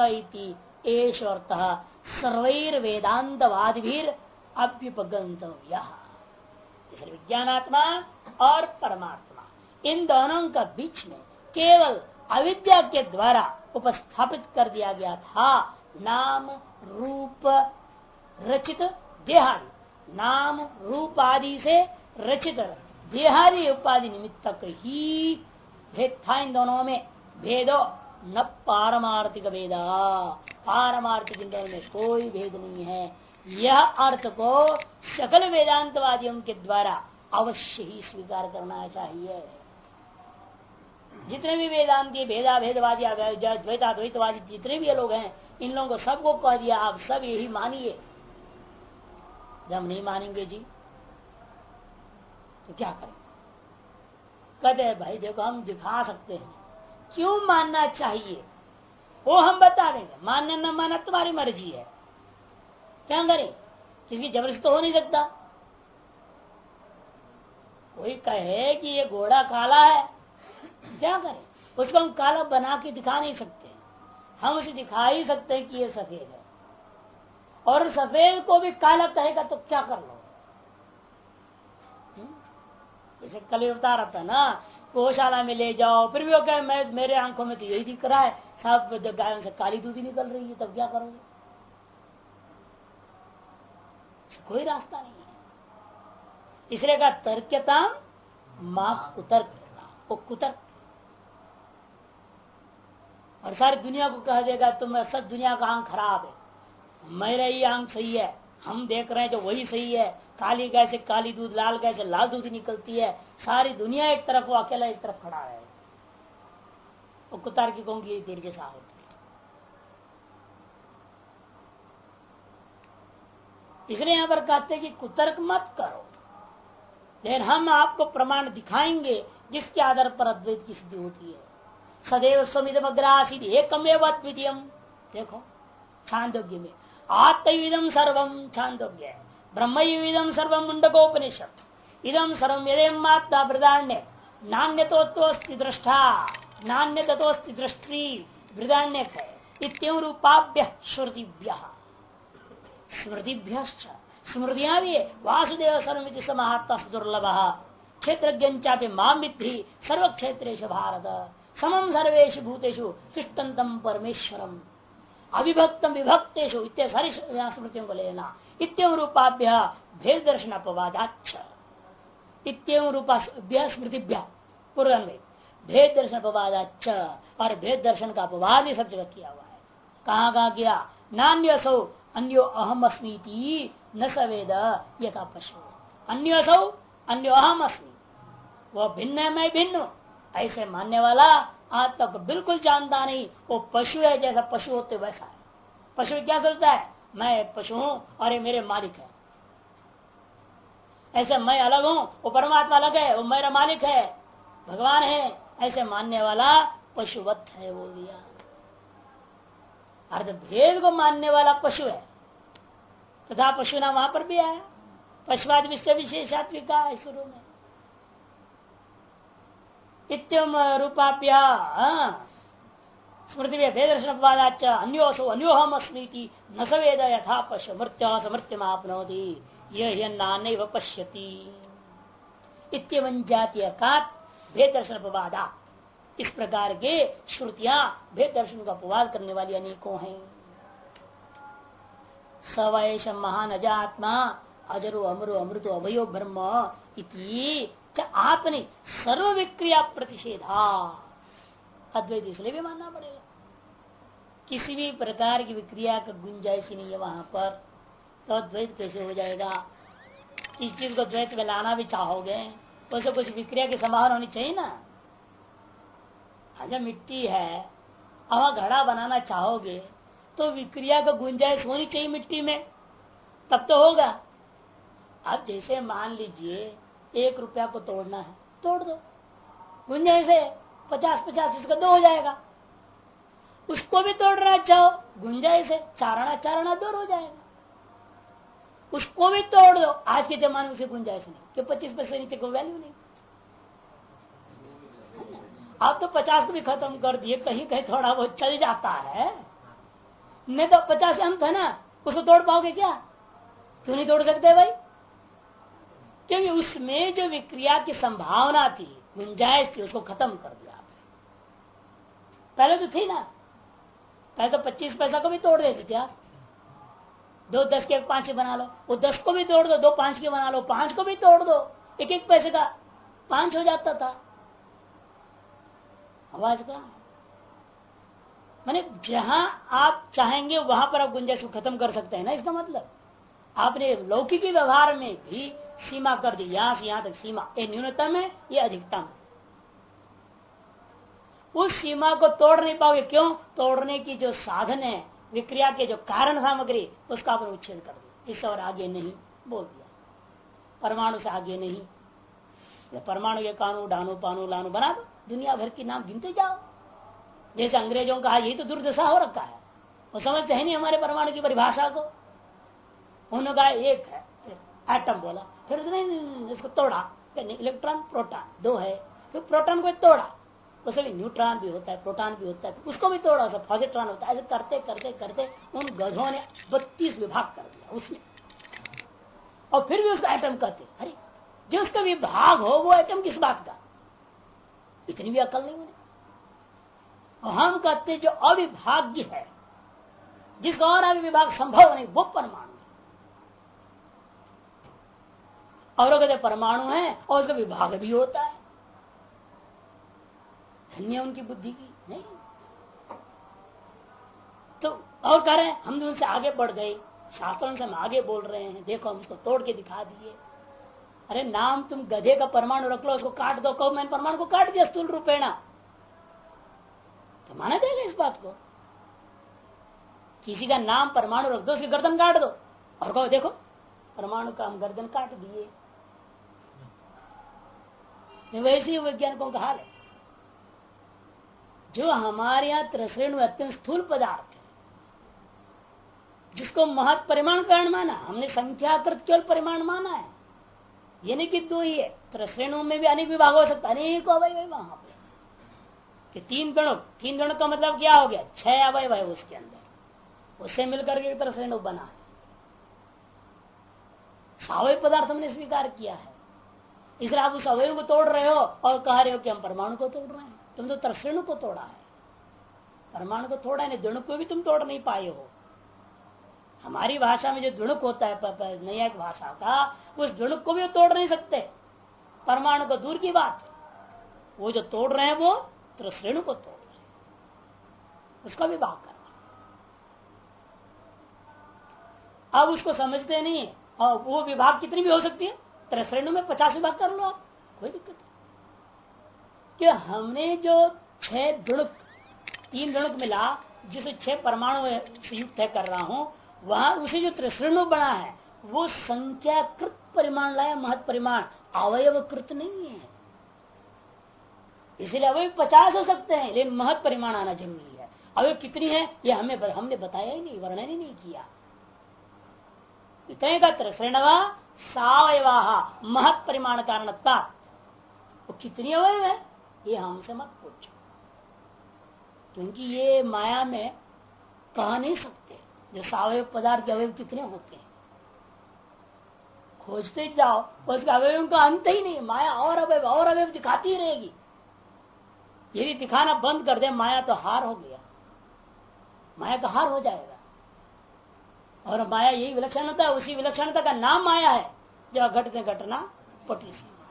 [SPEAKER 1] सर्वैर्वेदांतवादिभिर अभ्युपगंतव्य। विज्ञानात्मा और परमात्मा इन दोनों का बीच में केवल अविद्या के द्वारा उपस्थापित कर दिया गया था नाम रूप रचित देहादि, नाम रूप आदि से रचित देहादि उपाधि निमित्तक ही भेद था। इन दोनों में भेदो न पारमार्थिक भेदा, पारमार्थिक इन दोनों में कोई भेद नहीं है। यह अर्थ को सकल वेदांतवादियों के द्वारा अवश्य ही स्वीकार करना चाहिए। जितने भी वेदांती भेदा भेदवादी द्वैताद्वैतवादी जितने भी लोग हैं, इन लोगों को सबको कह दिया आप सब यही मानिए। जब नहीं मानेंगे जी तो क्या करें? कहते हैं भाई देखो हम दिखा सकते हैं, क्यों मानना चाहिए वो हम बता देंगे, मानना न मानना तुम्हारी मर्जी है, क्या करें? किसी जबरदस्ती तो हो नहीं सकता। कोई कहे कि ये घोड़ा काला है, क्या करें? उसको हम काला बना के दिखा नहीं सकते, हम उसे दिखा ही सकते हैं कि ये सफेद है। और सफेद को भी काला कहेगा तो क्या कर लो? जैसे कल बता रहा था ना, गौशाला में ले जाओ, फिर भी वो कहे मैं मेरे आंखों में तो यही दिख रहा है, सब गायों से काली दूधी निकल रही है, तब क्या करोगे? कोई रास्ता नहीं है। इसलिए का तर्कता मां कुतर्क, वो कुतर्क और सारी दुनिया को कह देगा तुम सब दुनिया का आंख खराब है, मेरा ही आंख सही है, हम देख रहे हैं जो वही सही है, काली गाय से काली दूध, लाल गाय से लाल दूध निकलती है, सारी दुनिया एक तरफ, वो अकेला एक तरफ खड़ा है। वो कुतार्किकों की दीर्घ सा होती है। इसलिए यहां पर कहते हैं कि कुतर्क मत करो, लेकिन हम आपको प्रमाण दिखाएंगे जिसके आधार पर अद्वैत की सिद्धि होती है। सदैव स्वमिदम अग्रासीद एकमेव अद्वितीयम। देखो छांदोग्य में आत्मविदम सर्वम, छांदोग्य है, ब्रह्मविदम सर्वम मुंडकोपनिषद, इदम सर्वम यदेम आत्मा वृदान्य नान्यतोस्ति दृष्टा नान्यतोस्ति दृष्टि वृदान्य है इत्यं रूपाभ्य श्रुतिभ्य। स्मृतिभ्य स्मृतियां भी वासुदेव सर्वमिति समात्मा दुर्लभ क्षेत्रज्ञ माम विद्धि सर्व क्षेत्रेश भारत समम सर्वेश भूतेषु तिष्ठन्तं परमेश्वरम अविभक्तम विभक्तेषु इत्य सारी स्मृतियों को लेना। इत्यं रूपाभ्य भेद दर्शन अपवादाच्छ, इत्यं रूपाभ्य स्मृतिभ्य पूर्व में भेद दर्शन अपवादाच्छ, और भेद दर्शन का अपवाद ही सब जगह किया हुआ है। कहाँ गया? नान्यसौ अन्यो अहम अस्मीति न सवेद यथा पशु, अन्यसौ अन्यो अहम अस्मी, वह भिन्न है मैं भिन्न हूं, ऐसे मानने वाला आत्मा को बिल्कुल जानता नहीं, वो पशु है, जैसा पशु होते वैसा है। पशु क्या सोचता है? मैं पशु हूं और ये मेरे मालिक है। ऐसे मैं अलग हूं, वो परमात्मा अलग है, वो मेरा मालिक है, भगवान है, ऐसे मानने वाला पशुवत है। वो दिया अर्थ भेद को मानने वाला पशु है, तथा पशु ना वहां पर भी आया, पशुवाद विश्व विशेषात्विका है शुरू में। इत्यम रूपाभ्या स्मृति भेद दर्शन अपवादाच्च अन्योसो अन्योहम अस्मीति न सवेद यथा पशु मृत्य समृत्यमाप्नोति यह नान्य पश्यति इत्यवं जातीय भेद दर्शन अपवादा। इस प्रकार के श्रुतियां भेद दर्शन का अपवाद करने वाली अनेकों हैं। सवैश महान अजात्मा अजरो अमरो अमृतो अभयो ब्रह्म इति आपने सर्व विक्रिया प्रतिषेधा। अद्वैत इसलिए भी मानना पड़ेगा, किसी भी प्रकार की विक्रिया का गुंजाइश नहीं है वहां पर, तो अद्वैत कैसे हो जाएगा? इस चीज को द्वैत में लाना भी चाहोगे तो कुछ विक्रिया की संभावना होनी चाहिए ना। अगर मिट्टी है अब घड़ा बनाना चाहोगे तो विक्रिया का गुंजाइश होनी चाहिए मिट्टी में, तब तो होगा। अब जैसे मान लीजिए 1 रुपया को तोड़ना है, तोड़ दो, गुंजाइश है 50-50, इसका 2 हो जाएगा। उसको भी तोड़ना चाहो, गुंजाइश है, चाराना 2 हो जाएगा। उसको भी तोड़ दो, आज के जमाने में उसे गुंजाइश नहीं कि 25 पैसे नीचे को वैल्यू नहीं। आप तो 50 को भी खत्म कर दिए, कहीं कहीं थोड़ा बहुत चल जाता है, नहीं तो 50 अंत है ना, उसको तोड़ पाओगे क्या? क्यों नहीं तोड़ सकते भाई? क्योंकि उसमें जो विक्रिया की संभावना थी, गुंजाइश थी, उसको खत्म कर दिया आपने। पहले तो थी ना, पहले तो 25 पैसा को भी तोड़ देते थे आप, 2 10 के 5 बना लो, वो 10 को भी तोड़ दो, 2 5 के बना लो, 5 को भी तोड़ दो, 1 पैसे का 5 हो जाता था। आवाज का माने जहां आप चाहेंगे वहां पर आप गुंजाइश को खत्म कर सकते हैं ना। इसका मतलब आपने लौकिकी व्यवहार में भी सीमा कर दी, यहां से यहां तक सीमा, ये न्यूनतम है, ये अधिकतम है। उस सीमा को तोड़ नहीं पाओगे, क्यों? तोड़ने की जो साधन है, विक्रिया के जो कारण सामग्री, उसका आपने उच्छेद कर दिया, इससे और आगे नहीं बोल दिया। परमाणु से आगे नहीं, परमाणु के कानू डानू पानू लानू बना दो, दुनिया भर की नाम गिनते जाओ। जैसे अंग्रेजों का यही तो दुर्दशा हो रखा है, वो समझते हैं नहीं हमारे परमाणु की परिभाषा को। उन्होंने कहा एक है, एटम बोला, फिर उसने इसको तोड़ा, इलेक्ट्रॉन प्रोटॉन 2 है, फिर प्रोटॉन को तोड़ा, उसमें न्यूट्रॉन भी होता है, प्रोटॉन भी होता है, उसको भी तोड़ा, सब पॉजिट्रॉन होता है। ऐसे करते करते करते उन गधों ने 32 विभाग कर दिया उसमें, और फिर भी उसका एटम कहते। अरे जो उसका विभाग हो वो एटम किस बात का? इतनी भी अकल नहीं उन्हें। और हम कहते जो अविभाज्य है, जिसका और आगे विभाग संभव नहीं, वो परमाणु है। और कहते परमाणु है और उसका विभाग भी होता है। धन्य उनकी बुद्धि की नहीं। तो और कह रहे हैं हम उनसे आगे बढ़ गए, शास्त्रों से हम आगे बोल रहे हैं, देखो हम उसको तोड़ के दिखा दिए। अरे नाम तुम गधे का परमाणु रख लो, उसको काट दो, कहो मैंने परमाणु को काट दिया स्थूल रूपेणा, तो माना जाएगा इस बात को? किसी का नाम परमाणु रख दो, उसकी गर्दन काट दो और कहो देखो परमाणु का हम गर्दन काट दिए। वैसे ही वैज्ञानिकों का हाल है। जो हमारे यहाँ त्रसरेणु अत्यंत स्थूल पदार्थ है, जिसको महत परिमाण कारण माना, हमने संख्याकृत केवल परिमाण माना है। ये नहीं कि दो ही है, त्रसरेणु में भी अनेक विभाग हो सकता है, अनेक अवयव वहां पे कि तीन गणों का मतलब क्या हो गया, 6 अवयव है उसके अंदर, उससे मिलकर के त्रसरेणु बना है। अवयव पदार्थ हमने स्वीकार किया है, इसलिए आप उस अवयव को तोड़ रहे हो और कह रहे हो कि हम परमाणु को तोड़ रहे हैं। तुम तो त्रसरेणु को तोड़ा है, परमाणु को तोड़ा है, द्विणुक को भी तुम तोड़ नहीं पाए हो। हमारी भाषा में जो द्विणुक होता है नैयायिक भाषा का, उस द्विणुक को भी तोड़ नहीं सकते, परमाणु को दूर की बात। वो जो तोड़ रहे हैं वो त्रसरेणु को तोड़ रहे हैं, उसका विभाग करना। अब उसको समझते नहीं है, और वो विभाग कितनी भी हो सकती है, त्रसरेणु में 50 विभाग कर लो आप, कोई दिक्कत नहीं। कि हमने जो 6 द्विणुक, 3 द्विणुक मिला जिसे 6 परमाणु से युक्त है कर रहा हूं, वहां उसे जो त्रसरेणु बना है वो संख्याकृत परिमाण लाया, महत परिमाण, अवयवकृत नहीं है। इसलिए अवयव 50 हो सकते हैं, लेकिन महत परिमाण आना जरूरी है। अवयव कितनी है ये हमने बताया ही नहीं, वर्णन ही नहीं किया। इतने का त्रसरेणवा सावयवा महत परिमाण कारणता, वो कितनी अवयव है ये हमसे मत पूछो, क्योंकि ये माया में कह नहीं सकते जो सावयव पदार्थ के अवयव कितने होते हैं। खोजते जाओ उसके अवयवों का अंत ही नहीं, माया और अवयव दिखाती ही रहेगी। यदि दिखाना बंद कर दे माया तो हार हो गया, माया का हार हो जाएगा। और माया यही विलक्षणता है, उसी विलक्षणता का नाम माया है, जब घटते घटना पटी सी माया।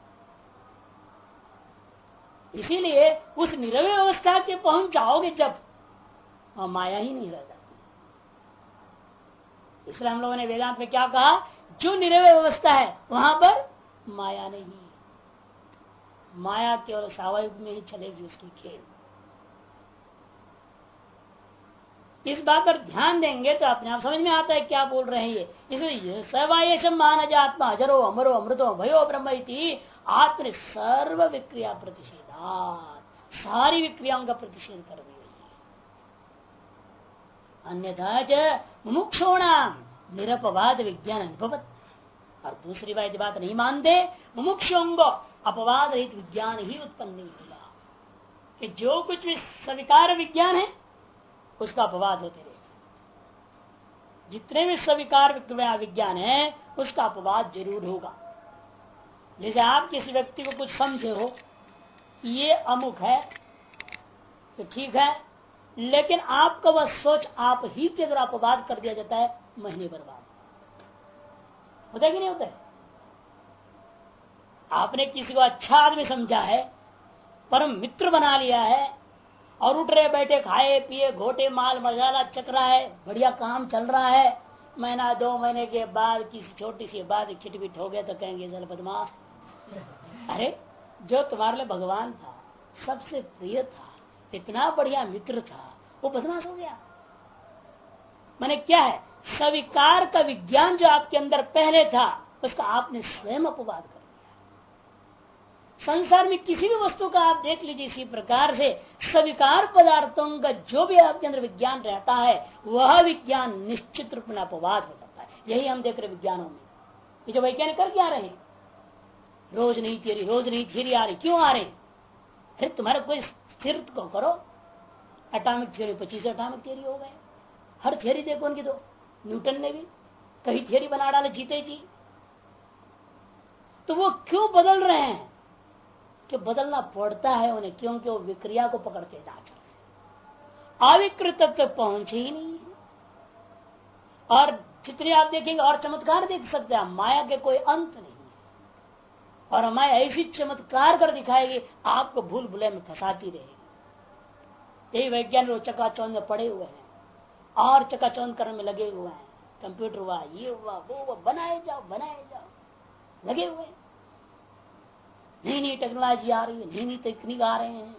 [SPEAKER 1] इसीलिए उस निरवय अवस्था के पहुंच जाओगे जब, वहां माया ही नहीं रह जाती। इसलिए हम लोगों ने वेदांत में क्या कहा, जो निरवय अवस्था है वहां पर माया नहीं, माया केवल स्वाभाविक में ही चलेगी उसकी खेल। इस बात पर ध्यान देंगे तो अपने आप समझ में आता है क्या बोल रहे हैं ये। इसलिए सवायशम मानज आत्मा अजरो अमरो अमृतो भयो ब्रह्म इति आत्म सर्व विक्रिया प्रतिषेधात, सारी विक्रियाओं का प्रतिषेध कर दी गई है। अन्यथा मुमुक्षोणाम निरपवाद विज्ञान अनुभवत, और दूसरी बात नहीं मानते, मुमुक्षों को अपवाद रहित विज्ञान ही उत्पन्न नहीं होगा, कि जो कुछ भी स्वीकार विज्ञान है उसका अपवाद होते रहे। जितने भी स्वीकार विज्ञान है उसका अपवाद जरूर होगा। जैसे आप किसी व्यक्ति को कुछ समझे हो ये अमुक है तो ठीक है, लेकिन आपका वह सोच आप ही के द्वारा अपवाद कर दिया जाता है, महीने बर्बाद होता है कि नहीं होता है। आपने किसी को अच्छा आदमी समझा है, परम मित्र बना लिया है, और उठ रहे बैठे खाए पिए घोटे माल मसाला चक रहा है, बढ़िया काम चल रहा है, महीना 2 महीने के बाद किसी छोटी सी बात खिटपिट हो गया तो कहेंगे जल बदमाश। अरे जो तुम्हारे लिए भगवान था, सबसे प्रिय था, इतना बढ़िया मित्र था, वो बदमाश हो गया। मैंने क्या है, स्वीकार का विज्ञान जो आपके अंदर पहले था उसका आपने स्वयं अपवाद कर दिया। संसार में किसी भी वस्तु का आप देख लीजिए, इसी प्रकार से स्वीकार पदार्थों का जो भी आपके अंदर विज्ञान रहता है वह विज्ञान निश्चित रूप में अपवाद हो जाता है। यही हम देख रहे विज्ञानों में। ये जो वैज्ञानिक कर क्या रहे हैं, रोज नई थियरी आ रही, क्यों आ रहे? अरे तुम्हारा कोई स्थिर को करो। एटॉमिक थियरी 25 एटॉमिक थियरी हो गए, हर थियरी देखो उनकी। तो न्यूटन ने भी कई थियरी बना डाले, जीते जी। तो वो क्यों बदल रहे हैं? कि बदलना पड़ता है उन्हें, क्योंकि वो विक्रिया को पकड़ के जांच रहे हैं, अविकृत तक पहुंचे ही नहीं है। और जितने आप देखेंगे और चमत्कार देख सकते हैं, माया के कोई अंत नहीं है। और माया ऐसी चमत्कार कर दिखाएगी, आपको भूल भुलैया में फंसाती रहेगी। यही वैज्ञानिक चकाचौंध में पड़े हुए हैं। और चकाचौंध करने में लगे हुए हैं। कंप्यूटर हुआ, ये हुआ, वो हुआ, बनाए जाओ लगे हुए। नई नई टेक्नोलॉजी आ रही है, नई नई तकनीक आ रहे हैं,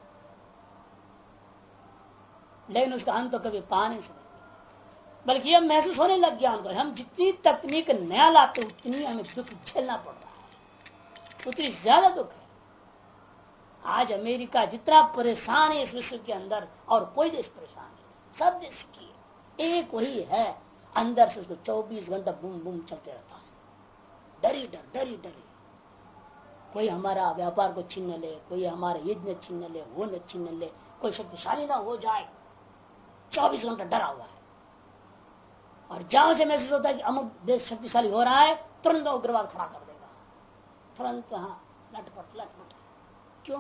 [SPEAKER 1] लेकिन उसका अंत तो कभी पा नहीं सकते। बल्कि यह महसूस होने लग गया उनको, हम जितनी तकनीक नया लाते उतनी हमें दुख झेलना पड़ रहा है, उतनी ज्यादा दुख है। आज अमेरिका जितना परेशान है इस विश्व के अंदर, और कोई देश परेशान नहीं, सब देश की एक वही है, अंदर से उसको 24 घंटा बूम बूम चलते रहता है, डरी डरी। कोई हमारा व्यापार को छीन ले, कोई हमारा युद्ध न छीन ले, वो न छीन ले, कोई शक्तिशाली ना हो जाए, 24 घंटा डरा हुआ है। और जहां से महसूस होता है कि अमुक देश शक्तिशाली हो रहा है, तुरंत उग्रवाद खड़ा कर देगा, तुरंत लटपट। क्यों?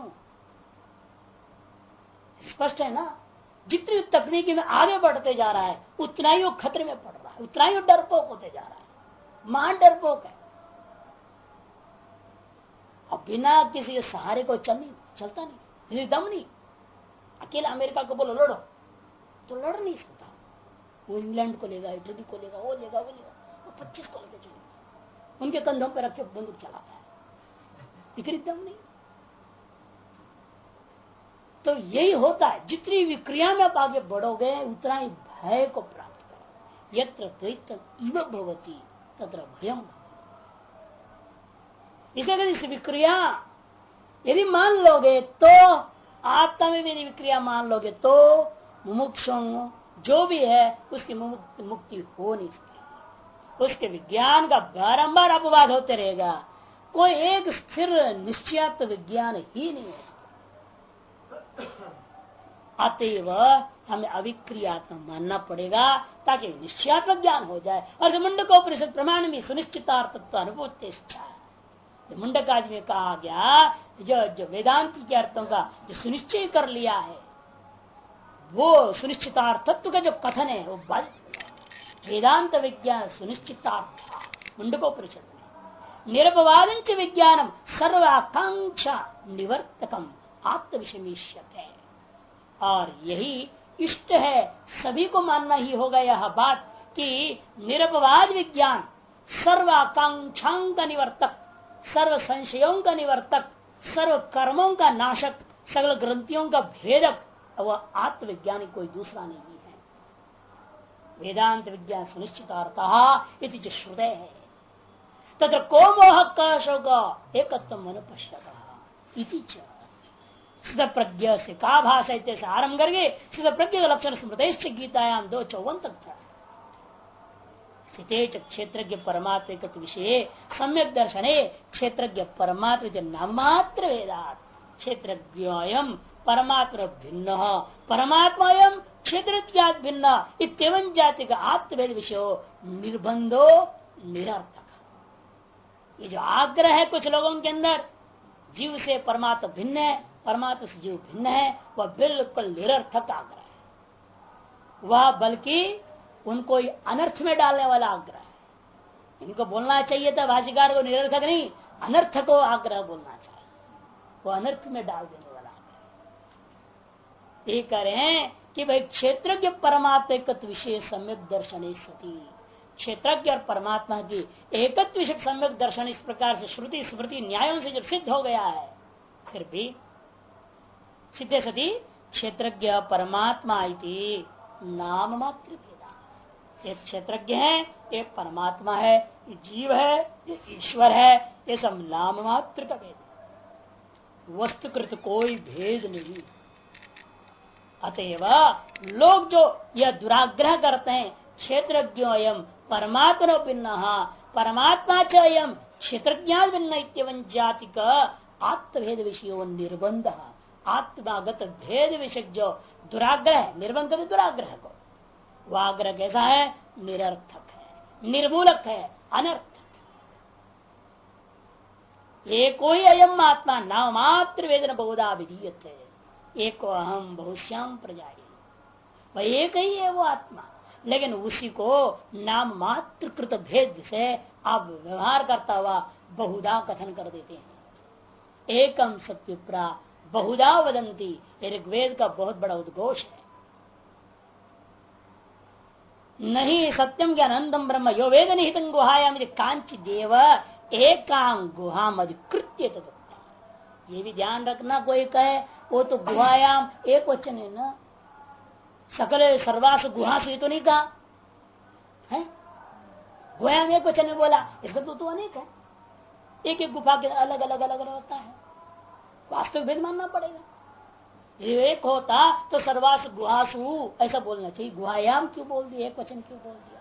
[SPEAKER 1] स्पष्ट है ना, जितनी तकनीकी में आगे बढ़ते जा रहा है उतना ही वो खतरे में पड़ रहा है, उतना ही वो डरपोक होते जा रहा है, महान डरपोक है। और बिना किसी सहारे को चलता नहीं, दम नहीं। अकेला अमेरिका को बोलो लड़ो तो लड़ नहीं सकता, वो इंग्लैंड को लेगा, इटली को लेगा, वो 25 को लेकर चलेगा, उनके कंधों पर रख के बंदूक चलाता है, इतनी दम नहीं। तो यही होता है, जितनी विक्रिया में आप आगे बढ़ोगे उतना ही भय को प्राप्त करोगे। यत्र द्वैतम इव भवति तत्र भयम। इसलिए इस विक्रिया यदि मान लोगे तो, आत्मा में यदि विक्रिया मान लोगे तो मुमुक्षु जो भी है उसकी मुक्ति हो नहीं सकती। उसके विज्ञान का बारंबार अपवाद होते रहेगा, कोई एक स्थिर निश्चयात्मक विज्ञान ही नहीं है। अतएव हमें अविक्रियात्मक मानना पड़ेगा ताकि निश्चयात्मक ज्ञान हो जाए। और मुंडकोपनिषद प्रमाण में सुनिश्चितार्थत्व अनुभूति मुंडकाज में कहा गया, जो वेदांत के अर्थों का जो सुनिश्चय कर लिया है, वो सुनिश्चितार्थत्व का जो कथन है वो बल वेदांत विज्ञान सुनिश्चितार्थ मुंडकोपनिषद में निरपवादंच विज्ञानम सर्वाकांक्षा निवर्तकम आत्मविषमीष्यते। और यही इष्ट है, सभी को मानना ही होगा यह बात कि निरपवाद विज्ञान सर्वाकांक्षाओं का निवर्तक, सर्व संशयों का निवर्तक, सर्व कर्मों का नाशक, सकल ग्रंथियों का भेदक, वह आत्मविज्ञानी कोई दूसरा नहीं है। वेदांत विज्ञान सुनिश्चितार्थः इति श्रुते है। तत्र को मोह का एकत्वम अनुपश्यतः इति च सिद्ध प्रज्ञ से का भाषा से आरंभ करके सिद्ध प्रज्ञ का लक्षण स्मृत गीतायाम 2:54 तक था। स्थिते क्षेत्रज्ञ परमात्म विषय सम्यक दर्शने क्षेत्रज्ञ परमात्म नामात्र वेदात क्षेत्रज्ञ परमात्म भिन्न परमात्मा क्षेत्र भिन्न इतम जाति का आत्मभेद विषय निर्बंधो निरर्थक। ये जो आग्रह है कुछ लोगों के अंदर, जीव से परमात्मा भिन्न है, परमात्मा से जीव भिन्न है, वह बिल्कुल निरर्थक आग्रह है। वह बल्कि उनको अनर्थ में डालने वाला आग्रह है। इनको बोलना चाहिए था भाष्यकार को निरर्थक नहीं, अनर्थ को आग्रह बोलना चाहिए, वो अनर्थ में डाल देने वाला आग्रह। ये कह रहे हैं कि भाई क्षेत्रज्ञ परमात्मा विषय सम्यक दर्शन सती, क्षेत्रज्ञ और परमात्मा की एकत्व विषय सम्यक दर्शन इस प्रकार से श्रुति स्मृति न्यायों से जब सिद्ध हो गया है, फिर भी सिद्धे सती क्षेत्रज्ञ परमात्मा इति नाम मात्र भेदा। एक क्षेत्रज्ञ है, एक परमात्मा है, ये जीव है, ये ईश्वर है, ये सब नाम मात्र का भेद, वस्तुकृत कोई भेद नहीं। अतएव लोग जो यह दुराग्रह करते हैं, क्षेत्रज्ञो अयम परमात्मा भिन्न परमात्मा च अयम क्षेत्रज्ञान भिन्न इत्यवन जाति का आत्मभेद विषय निर्बंध, आत्मागत भेद विषय जो दुराग्रह है, निर्बंध भी दुराग्रह को, वह आग्रह कैसा है? निरर्थक है, निर्मूलक है, अनर्थक। एको ही अयम आत्मा नाम मात्र वेदन बहुधा विधीयत है, एको अहम बहुश्याम प्रजाई, वह एक ही है वो आत्मा, लेकिन उसी को नाम मात्र कृत भेद से आप व्यवहार करता हुआ बहुधा कथन कर देते हैं। एकम सत्युप्रा बहुधा वदंती, ऋग्वेद का बहुत बड़ा उद्घोष है। नहीं सत्यम ज्ञान अनंतम ब्रह्म यो वेद निहित गुहायाम कांच देव एकांग गुहाम अधिकृत्य तदुक्तम। ये भी ध्यान रखना, कोई कहे वो तो गुहायाम एक वचन है ना, सकल सर्वास गुहा से तो नहीं कहा है, गुहायाम एक वचन में बोला, इसका तो अनेक है, एक एक गुफा के अलग अलग अलग रहता है, वास्तविक भेद मानना पड़ेगा। एक होता तो सर्वास गुहासु ऐसा बोलना चाहिए, गुहायाम क्यों बोल दिया, एक वचन क्यों बोल दिया।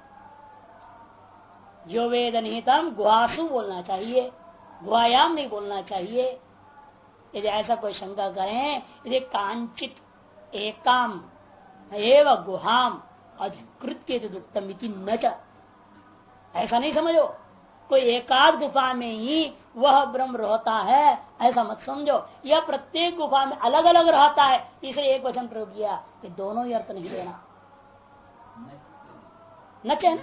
[SPEAKER 1] जो वेद निहितम गुहासु बोलना चाहिए, गुहायाम नहीं बोलना चाहिए। यदि ऐसा कोई शंका करें, यदि कांचित एकाम एव गुहाम अधिकृत्य दुक्तम न च, ऐसा नहीं समझो कोई एकाध गुफा में ही वह ब्रह्म रहता है, ऐसा मत समझो। यह प्रत्येक गुफा में अलग अलग रहता है, इसलिए एक वचन प्रयोग किया, ये दोनों ही अर्थ नहीं देना। नचे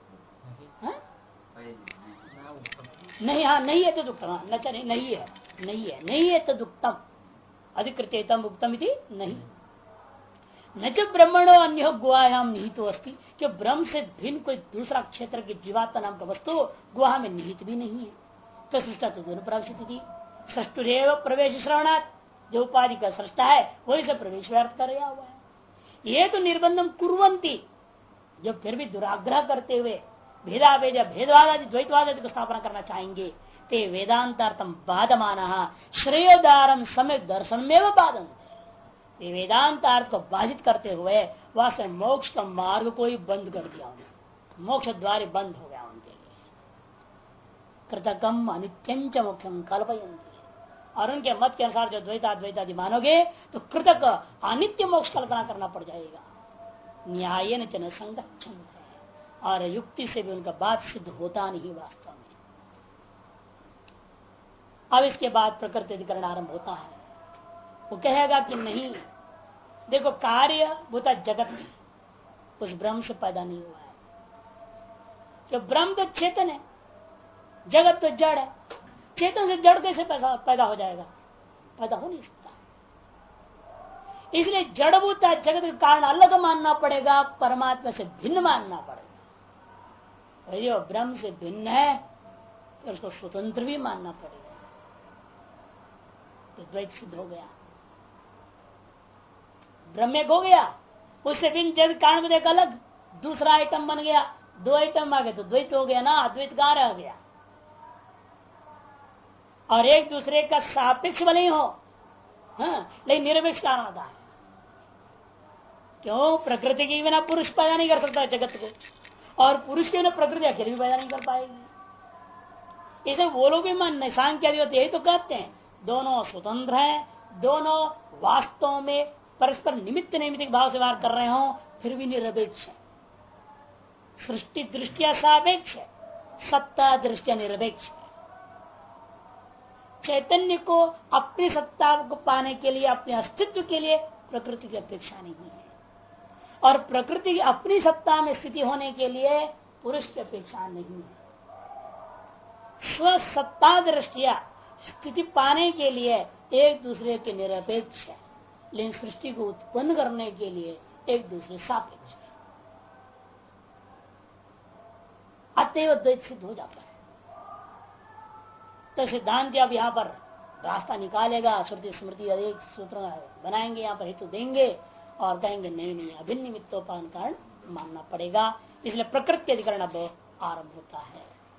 [SPEAKER 1] नहीं, हाँ नहीं है तो दुक्तम, नचा नहीं है, नहीं है तो दुक्तम, अधिकृत्यतम उक्तम नहीं। न च ब्रह्मणो अन्य गुहायाम निहित अस्ति, कि ब्रह्म से भिन्न कोई दूसरा क्षेत्र की जीवात्मा नाम का वस्तु गुहा में निहित भी नहीं है। तो सृष्टा तो दोनों प्रावश्यति थी, सृष्टुरेव प्रवेश श्रवणात्, जो उपाधि का सृष्टा है वही से प्रवेश व्यर्थ कर रहा हुआ है। ये तो निर्बंधम कुर्वन्ति, जो फिर भी दुराग्रह करते हुए भेदा भेद भेदवाद आदि द्वैतवाद आदि को स्थापना करना चाहेंगे, ते वेदांतार्थम बाधमाना श्रेयोदारम सम्यक दर्शन में बाधन, वेदांत अर्थ को बाधित करते हुए वास्तव में मोक्ष का मार्ग को ही बंद कर दिया उन्हें, मोक्ष द्वार बंद हो गया उनके लिए। कृतकम अनित्यंच मोक्षम कल्पयन्ति, और उनके मत के अनुसार जो द्वैताद्वैतादि मानोगे तो कृतक अनित्य मोक्ष कल्पना करना पड़ जाएगा। न्याय न चन संगठन है, और युक्ति से भी उनका बात सिद्ध होता नहीं वास्तव में। अब इसके बाद प्रकृति अधिकरण आरंभ होता है। वो कहेगा कि नहीं, देखो कार्य भूता जगत उस ब्रह्म से पैदा नहीं हुआ है, जो ब्रह्म तो चेतन है, जगत तो जड़ है, चेतन से जड़ कैसे पैदा हो जाएगा, पैदा हो नहीं सकता। इसलिए जड़भूता जगत के कारण अलग मानना पड़ेगा, परमात्मा से भिन्न मानना पड़ेगा। यदि वो ब्रह्म से भिन्न है तो उसको स्वतंत्र भी मानना पड़ेगा, तो द्वैत सिद्ध हो गया, ब्रह्म एक हो गया, उससे भिन्न जगत कारण में एक अलग दूसरा आइटम बन गया, दो आइटम आ गए तो द्वैत हो गया ना, अद्वैत कहां रह गया। और एक दूसरे का सापेक्ष भले ही हो, हाँ, लेकिन निरपेक्ष कारण होता है। क्यों, प्रकृति के बिना पुरुष पैदा नहीं कर सकता जगत को, और पुरुष के बिना प्रकृति अकेले भी पैदा नहीं कर पाएगी। इसे वो लोग भी मानने सांख्य यही तो कहते हैं, दोनों स्वतंत्र हैं, दोनों वास्तव में परस्पर निमित्त नैमित्तिक भाव से व्यवहार कर रहे हो, फिर भी निरपेक्ष है। सृष्टि दृष्टिया सापेक्ष है, सत्ता दृष्टिया निरपेक्ष है। चैतन्य को अपनी सत्ता को पाने के लिए, अपने अस्तित्व के लिए प्रकृति की अपेक्षा नहीं है, और प्रकृति की अपनी सत्ता में स्थिति होने के लिए पुरुष की अपेक्षा नहीं है। स्व सत्ता दृष्टिया स्थिति पाने के लिए एक दूसरे के निरपेक्ष है, लेकिन सृष्टि को उत्पन्न करने के लिए एक दूसरे सापेक्ष है। अतएव द्वैत सिद्ध हो जाता है। तो सिद्धांत अब यहाँ पर रास्ता निकालेगा, श्रुति स्मृति एक सूत्र बनाएंगे, यहाँ पर हेतु देंगे और कहेंगे नहीं नहीं अभिन्न निमित्तोपान कारण मानना पड़ेगा। इसलिए प्रकृति अधिकरण अब आरंभ होता है।